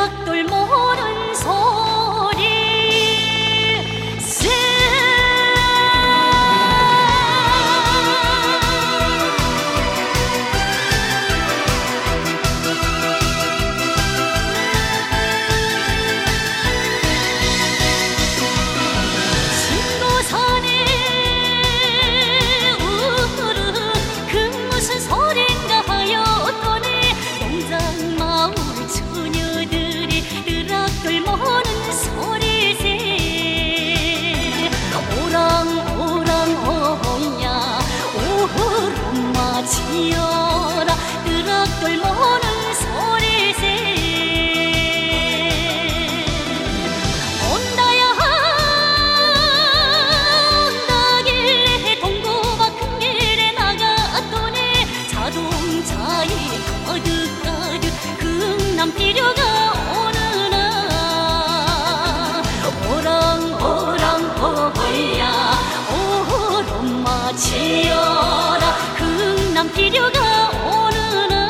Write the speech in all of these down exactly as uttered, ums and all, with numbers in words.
드락돌 모는 소리 지어라 드락돌 모는 소리세 온다야 온다길래 동고박 큰 길에 나갔더니 자동차에 가득 가득 흥남 피려가 오느나 오랑 오랑 오호야 오호롬마 지어라 남 필요가 오느나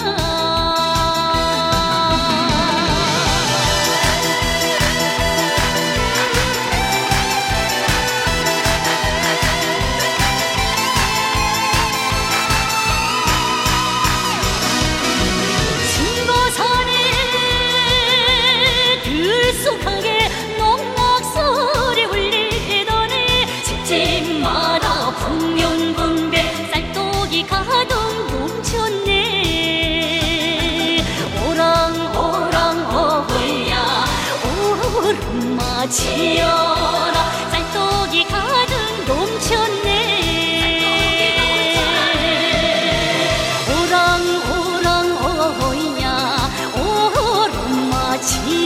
신고산에 들쑥하게 농락소리 울리더니 집집 마다 풍년분배 쌀떡이 가득 지어라 쌀떡이 가득 넘쳤네 오랑 오랑 오호야 오호롬마 지어라